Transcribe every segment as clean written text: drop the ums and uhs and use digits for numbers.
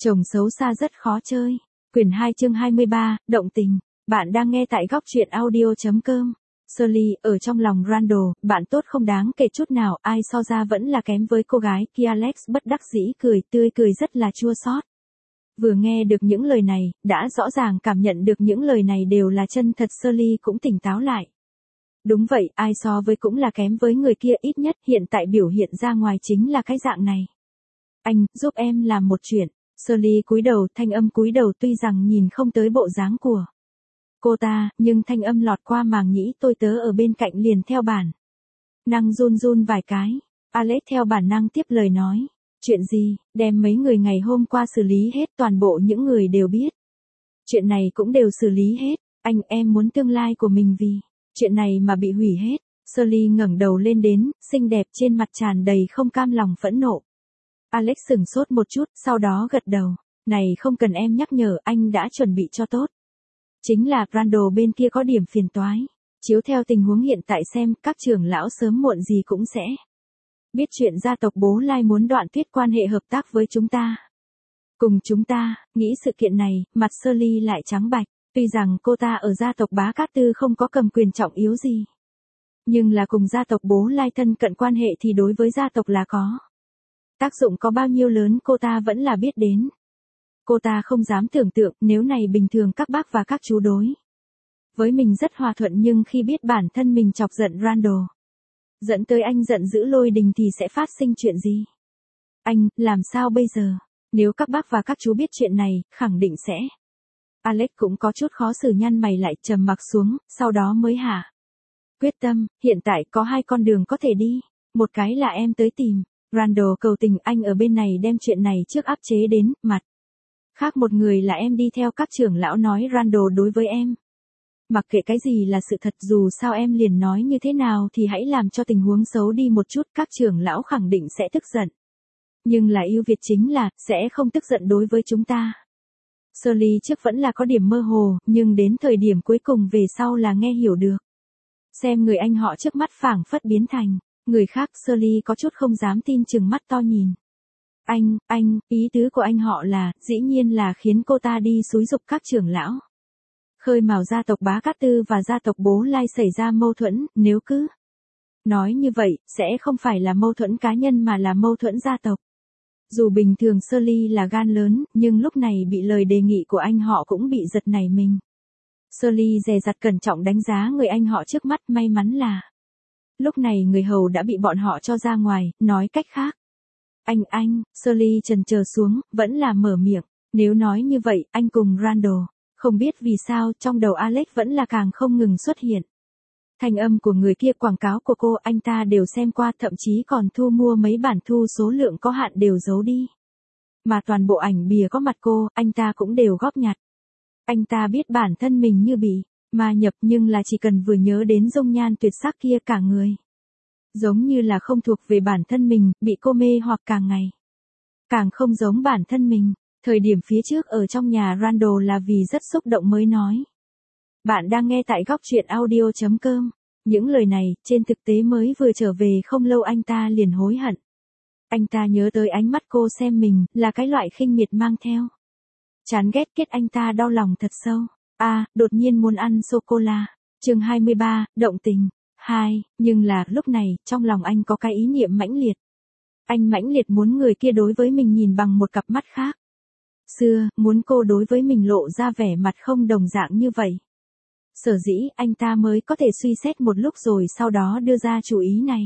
Chồng xấu xa rất khó chơi. Quyển 2 chương 23, động tình. Bạn đang nghe tại góc truyện audio.com. Shirley, ở trong lòng Randall, bạn tốt không đáng kể chút nào, ai so ra vẫn là kém với cô gái kia. Alex bất đắc dĩ cười, tươi cười rất là chua xót. Vừa nghe được những lời này, đã rõ ràng cảm nhận được những lời này đều là chân thật. Shirley cũng tỉnh táo lại. Đúng vậy, ai so với cũng là kém với người kia, ít nhất hiện tại biểu hiện ra ngoài chính là cái dạng này. Anh, giúp em làm một chuyện. Shirley cúi đầu, thanh âm cúi đầu tuy rằng nhìn không tới bộ dáng của cô ta, nhưng thanh âm lọt qua màng nhĩ. Tôi tớ ở bên cạnh liền theo bản năng run run vài cái. Alex theo bản năng tiếp lời nói. Chuyện gì, đem mấy người ngày hôm qua xử lý hết, toàn bộ những người đều biết. Chuyện này cũng đều xử lý hết, anh em muốn tương lai của mình vì chuyện này mà bị hủy hết. Shirley ngẩng đầu lên đến, xinh đẹp trên mặt tràn đầy không cam lòng phẫn nộ. Alex sửng sốt một chút, sau đó gật đầu. Này không cần em nhắc nhở, anh đã chuẩn bị cho tốt. Chính là Randall bên kia có điểm phiền toái. Chiếu theo tình huống hiện tại xem, các trưởng lão sớm muộn gì cũng sẽ biết chuyện gia tộc Bố Lai muốn đoạn tuyệt quan hệ hợp tác với chúng ta. Cùng chúng ta, nghĩ sự kiện này, mặt Shirley lại trắng bạch. Tuy rằng cô ta ở gia tộc Bá Cát Tư không có cầm quyền trọng yếu gì. Nhưng là cùng gia tộc Bố Lai thân cận quan hệ thì đối với gia tộc là có. Tác dụng có bao nhiêu lớn cô ta vẫn là biết đến. Cô ta không dám tưởng tượng nếu này bình thường các bác và các chú đối với mình rất hòa thuận, nhưng khi biết bản thân mình chọc giận Randall, dẫn tới anh giận dữ lôi đình thì sẽ phát sinh chuyện gì? Anh, làm sao bây giờ? Nếu các bác và các chú biết chuyện này, khẳng định sẽ. Alex cũng có chút khó xử, nhăn mày lại, trầm mặc xuống, sau đó mới hạ quyết tâm. Hiện tại có hai con đường có thể đi. Một cái là em tới tìm Randall cầu tình, anh ở bên này đem chuyện này trước áp chế đến mặt. Khác một người là em đi theo các trưởng lão nói Randall đối với em. Mặc kệ cái gì là sự thật, dù sao em liền nói như thế nào thì hãy làm cho tình huống xấu đi một chút, các trưởng lão khẳng định sẽ tức giận. Nhưng là ưu việt chính là, sẽ không tức giận đối với chúng ta. Shirley trước vẫn là có điểm mơ hồ, nhưng đến thời điểm cuối cùng về sau là nghe hiểu được. Xem người anh họ trước mắt phảng phất biến thành người khác. Shirley có chút không dám tin, chừng mắt to nhìn. Anh, ý tứ của anh họ là, dĩ nhiên là khiến cô ta đi xúi giục các trưởng lão. Khơi mào gia tộc Bá Cát Tư và gia tộc Bố Lai xảy ra mâu thuẫn, nếu cứ nói như vậy, sẽ không phải là mâu thuẫn cá nhân mà là mâu thuẫn gia tộc. Dù bình thường Shirley là gan lớn, nhưng lúc này bị lời đề nghị của anh họ cũng bị giật nảy mình. Shirley dè dặt cẩn trọng đánh giá người anh họ trước mắt, may mắn là lúc này người hầu đã bị bọn họ cho ra ngoài, nói cách khác. Anh, Shirley chần chờ xuống, vẫn là mở miệng. Nếu nói như vậy, anh cùng Randall. Không biết vì sao, trong đầu Alex vẫn là càng không ngừng xuất hiện thanh âm của người kia, quảng cáo của cô, anh ta đều xem qua, thậm chí còn thu mua mấy bản thu số lượng có hạn đều giấu đi. Mà toàn bộ ảnh bìa có mặt cô, anh ta cũng đều góp nhặt. Anh ta biết bản thân mình như bị ma nhập, nhưng là chỉ cần vừa nhớ đến dung nhan tuyệt sắc kia, cả người giống như là không thuộc về bản thân mình, bị cô mê hoặc càng ngày càng không giống bản thân mình. Thời điểm phía trước ở trong nhà Randall là vì rất xúc động mới nói. Bạn đang nghe tại góc truyện audio.com. Những lời này, trên thực tế mới vừa trở về không lâu anh ta liền hối hận. Anh ta nhớ tới ánh mắt cô xem mình, là cái loại khinh miệt mang theo chán ghét, kết anh ta đau lòng thật sâu. Đột nhiên muốn ăn sô-cô-la. Chương 23, động tình. 2, nhưng là, lúc này, trong lòng anh có cái ý niệm mãnh liệt. Anh mãnh liệt muốn người kia đối với mình nhìn bằng một cặp mắt khác. Xưa, muốn cô đối với mình lộ ra vẻ mặt không đồng dạng như vậy. Sở dĩ, anh ta mới có thể suy xét một lúc rồi sau đó đưa ra chủ ý này.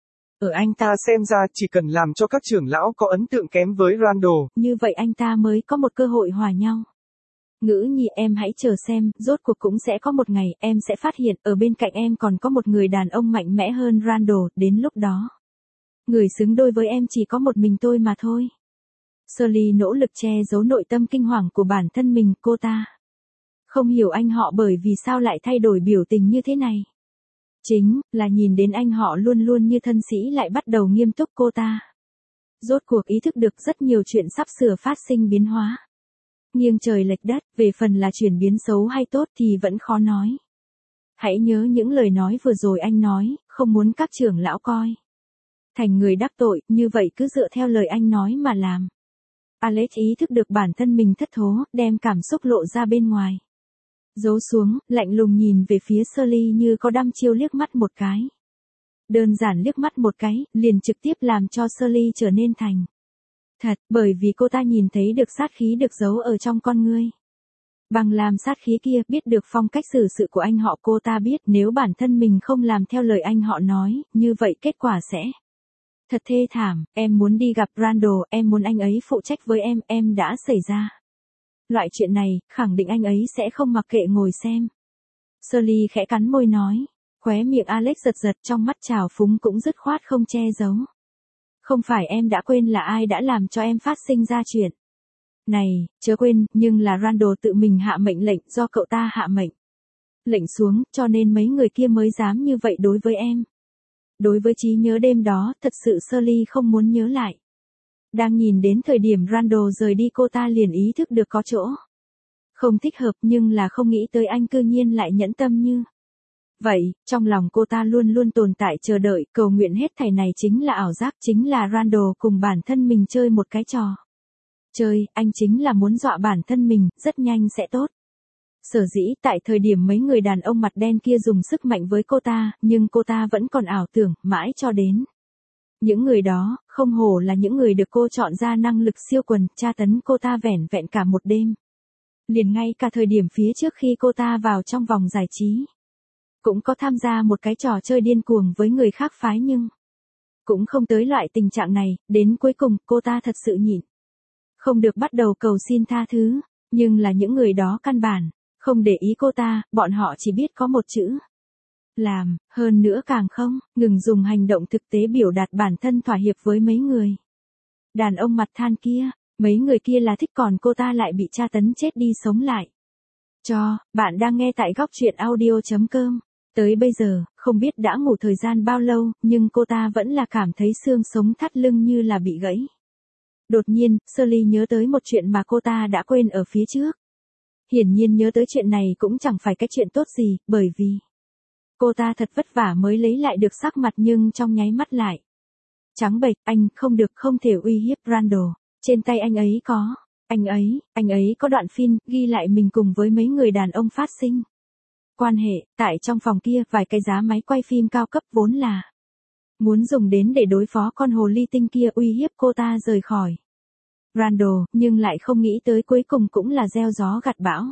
Ở anh ta xem ra chỉ cần làm cho các trưởng lão có ấn tượng kém với Randall. Như vậy anh ta mới có một cơ hội hòa nhau. Ngữ nhi, em hãy chờ xem, rốt cuộc cũng sẽ có một ngày, em sẽ phát hiện, ở bên cạnh em còn có một người đàn ông mạnh mẽ hơn Randall, đến lúc đó. Người xứng đôi với em chỉ có một mình tôi mà thôi. Shirley nỗ lực che giấu nội tâm kinh hoàng của bản thân mình, cô ta không hiểu anh họ bởi vì sao lại thay đổi biểu tình như thế này. Chính là nhìn đến anh họ luôn luôn như thân sĩ lại bắt đầu nghiêm túc, cô ta rốt cuộc ý thức được rất nhiều chuyện sắp sửa phát sinh biến hóa. Nghiêng trời lệch đất, về phần là chuyển biến xấu hay tốt thì vẫn khó nói. Hãy nhớ những lời nói vừa rồi anh nói, không muốn các trưởng lão coi thành người đắc tội, như vậy cứ dựa theo lời anh nói mà làm. Alex ý thức được bản thân mình thất thố, đem cảm xúc lộ ra bên ngoài. Giấu xuống, lạnh lùng nhìn về phía Shirley như có đăm chiêu liếc mắt một cái. Đơn giản liếc mắt một cái, liền trực tiếp làm cho Shirley trở nên thành thật, bởi vì cô ta nhìn thấy được sát khí được giấu ở trong con ngươi. Bằng làm sát khí kia, biết được phong cách xử sự của anh họ, cô ta biết nếu bản thân mình không làm theo lời anh họ nói, như vậy kết quả sẽ thật thê thảm. Em muốn đi gặp Randall, em muốn anh ấy phụ trách với em đã xảy ra loại chuyện này, khẳng định anh ấy sẽ không mặc kệ ngồi xem. Shirley khẽ cắn môi nói, khóe miệng Alex giật giật, trong mắt trào phúng cũng dứt khoát không che giấu. Không phải em đã quên là ai đã làm cho em phát sinh ra chuyện này, chớ quên, nhưng là Randall tự mình hạ mệnh lệnh, do cậu ta hạ mệnh lệnh xuống, cho nên mấy người kia mới dám như vậy đối với em. Đối với trí nhớ đêm đó, thật sự Shirley không muốn nhớ lại. Đang nhìn đến thời điểm Randall rời đi, cô ta liền ý thức được có chỗ không thích hợp, nhưng là không nghĩ tới anh cư nhiên lại nhẫn tâm như vậy. Trong lòng cô ta luôn luôn tồn tại chờ đợi, cầu nguyện hết thảy này chính là ảo giác, chính là Randall cùng bản thân mình chơi một cái trò chơi, anh chính là muốn dọa bản thân mình, rất nhanh sẽ tốt. Sở dĩ tại thời điểm mấy người đàn ông mặt đen kia dùng sức mạnh với cô ta, nhưng cô ta vẫn còn ảo tưởng, mãi cho đến những người đó, không hổ là những người được cô chọn ra năng lực siêu quần, tra tấn cô ta vẻn vẹn cả một đêm. Liền ngay cả thời điểm phía trước khi cô ta vào trong vòng giải trí, cũng có tham gia một cái trò chơi điên cuồng với người khác phái, nhưng cũng không tới loại tình trạng này. Đến cuối cùng, cô ta thật sự nhịn không được bắt đầu cầu xin tha thứ, nhưng là những người đó căn bản không để ý cô ta, bọn họ chỉ biết có một chữ làm, hơn nữa càng không ngừng dùng hành động thực tế biểu đạt bản thân thỏa hiệp với mấy người đàn ông mặt than kia. Mấy người kia là thích, còn cô ta lại bị tra tấn chết đi sống lại. Bạn đang nghe tại góc truyện audio.com. Tới bây giờ, không biết đã ngủ thời gian bao lâu, nhưng cô ta vẫn là cảm thấy xương sống thắt lưng như là bị gãy. Đột nhiên, Shirley nhớ tới một chuyện mà cô ta đã quên ở phía trước. Hiển nhiên nhớ tới chuyện này cũng chẳng phải cái chuyện tốt gì, bởi vì cô ta thật vất vả mới lấy lại được sắc mặt, nhưng trong nháy mắt lại trắng bệch. Anh không được, không thể uy hiếp Randall. Trên tay anh ấy có đoạn phim ghi lại mình cùng với mấy người đàn ông phát sinh quan hệ. Tại trong phòng kia, vài cái giá máy quay phim cao cấp vốn là muốn dùng đến để đối phó con hồ ly tinh kia, uy hiếp cô ta rời khỏi Randall, nhưng lại không nghĩ tới cuối cùng cũng là gieo gió gặt bão.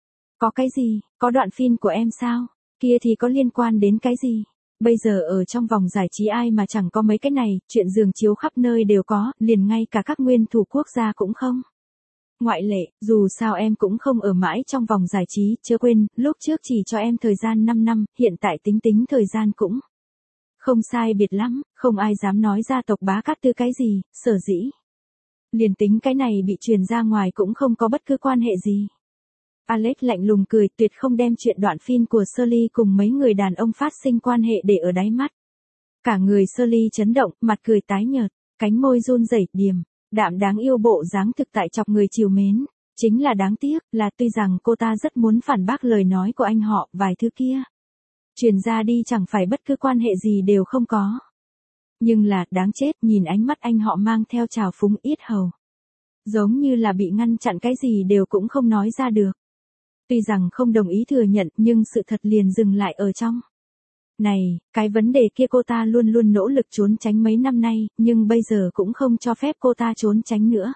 Có cái gì, có đoạn phim của em sao? Kia thì có liên quan đến cái gì? Bây giờ ở trong vòng giải trí ai mà chẳng có mấy cái này, chuyện giường chiếu khắp nơi đều có, liền ngay cả các nguyên thủ quốc gia cũng không ngoại lệ. Dù sao em cũng không ở mãi trong vòng giải trí, chớ quên, lúc trước chỉ cho em thời gian 5 năm, hiện tại tính thời gian cũng không sai biệt lắm, không ai dám nói gia tộc Bá Cát Tư cái gì, sở dĩ liền tính cái này bị truyền ra ngoài cũng không có bất cứ quan hệ gì. Alex lạnh lùng cười, tuyệt không đem chuyện đoạn phim của Shirley cùng mấy người đàn ông phát sinh quan hệ để ở đáy mắt. Cả người Shirley chấn động, mặt cười tái nhợt, cánh môi run rẩy, điềm đạm đáng yêu, bộ dáng thực tại chọc người trìu mến. Chính là đáng tiếc, là tuy rằng cô ta rất muốn phản bác lời nói của anh họ, vài thứ kia truyền ra đi chẳng phải bất cứ quan hệ gì đều không có. Nhưng là, đáng chết, nhìn ánh mắt anh họ mang theo trào phúng, yết hầu giống như là bị ngăn chặn, cái gì đều cũng không nói ra được. Tuy rằng không đồng ý thừa nhận, nhưng sự thật liền dừng lại ở trong này. Cái vấn đề kia cô ta luôn luôn nỗ lực trốn tránh mấy năm nay, nhưng bây giờ cũng không cho phép cô ta trốn tránh nữa.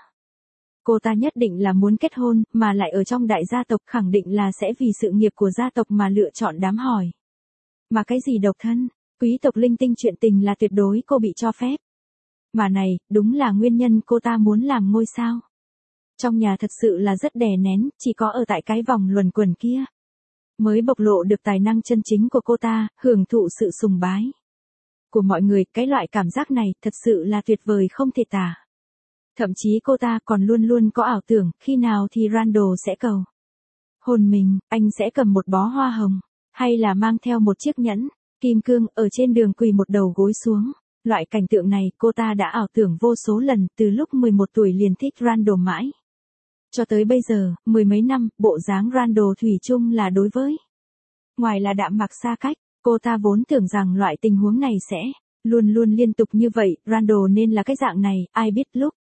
Cô ta nhất định là muốn kết hôn, mà lại ở trong đại gia tộc, khẳng định là sẽ vì sự nghiệp của gia tộc mà lựa chọn đám hỏi. Mà cái gì độc thân, quý tộc linh tinh, chuyện tình là tuyệt đối cô bị cho phép. Mà này, đúng là nguyên nhân cô ta muốn làm ngôi sao trong nhà, thật sự là rất đè nén, chỉ có ở tại cái vòng luẩn quẩn kia mới bộc lộ được tài năng chân chính của cô ta, hưởng thụ sự sùng bái của mọi người. Cái loại cảm giác này thật sự là tuyệt vời không thể tả. Thậm chí cô ta còn luôn luôn có ảo tưởng, khi nào thì Randall sẽ cầu hôn mình, anh sẽ cầm một bó hoa hồng, hay là mang theo một chiếc nhẫn kim cương, ở trên đường quỳ một đầu gối xuống. Loại cảnh tượng này cô ta đã ảo tưởng vô số lần, từ lúc 11 tuổi liền thích Randall mãi cho tới bây giờ, mười mấy năm, bộ dáng Randall thủy chung là đối với ngoài là đạm mạc xa cách. Cô ta vốn tưởng rằng loại tình huống này sẽ luôn luôn liên tục như vậy, Randall nên là cái dạng này, ai biết lúc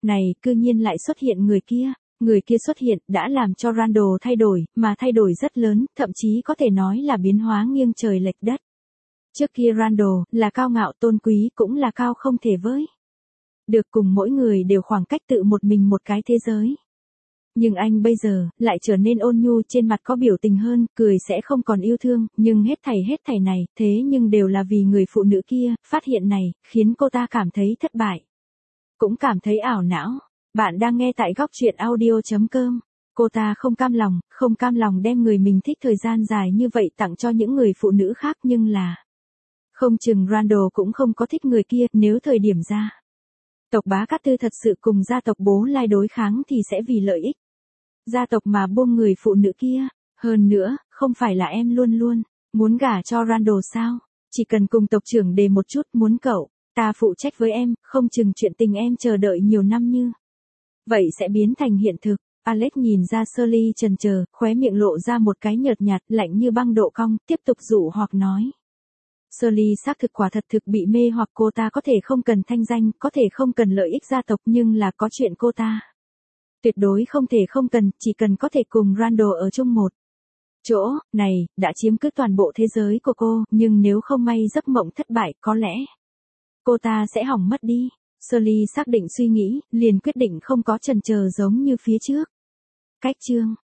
Này, cư nhiên lại xuất hiện người kia. Người kia xuất hiện đã làm cho Randall thay đổi, mà thay đổi rất lớn, thậm chí có thể nói là biến hóa nghiêng trời lệch đất. Trước kia Randall là cao ngạo tôn quý cũng là cao không thể với. Được cùng mỗi người đều khoảng cách tự một mình một cái thế giới. Nhưng anh bây giờ, lại trở nên ôn nhu, trên mặt có biểu tình hơn, cười sẽ không còn yêu thương, nhưng hết thảy này, thế nhưng đều là vì người phụ nữ kia. Phát hiện này, khiến cô ta cảm thấy thất bại. Cũng cảm thấy ảo não. Bạn đang nghe tại góc truyện audio.com. Cô ta không cam lòng đem người mình thích thời gian dài như vậy tặng cho những người phụ nữ khác, nhưng là không chừng Randall cũng không có thích người kia, nếu thời điểm gia tộc Bá Cát Tư thật sự cùng gia tộc Bố Lai đối kháng thì sẽ vì lợi ích gia tộc mà buông người phụ nữ kia. Hơn nữa, không phải là em luôn luôn muốn gả cho Randall sao? Chỉ cần cùng tộc trưởng đề một chút, muốn cậu ta phụ trách với em, không chừng chuyện tình em chờ đợi nhiều năm như vậy sẽ biến thành hiện thực. Alex nhìn ra Shirley chần chờ, khóe miệng lộ ra một cái nhợt nhạt, lạnh như băng độ cong, tiếp tục dụ hoặc nói. Shirley xác thực quả thật thực bị mê hoặc, cô ta có thể không cần thanh danh, có thể không cần lợi ích gia tộc, nhưng là có chuyện cô ta tuyệt đối không thể không cần, chỉ cần có thể cùng Randall ở chung một chỗ, này, đã chiếm cứ toàn bộ thế giới của cô, nhưng nếu không may giấc mộng thất bại, có lẽ cô ta sẽ hỏng mất đi. Shirley xác định suy nghĩ, liền quyết định không có chần chờ giống như phía trước. Cách chương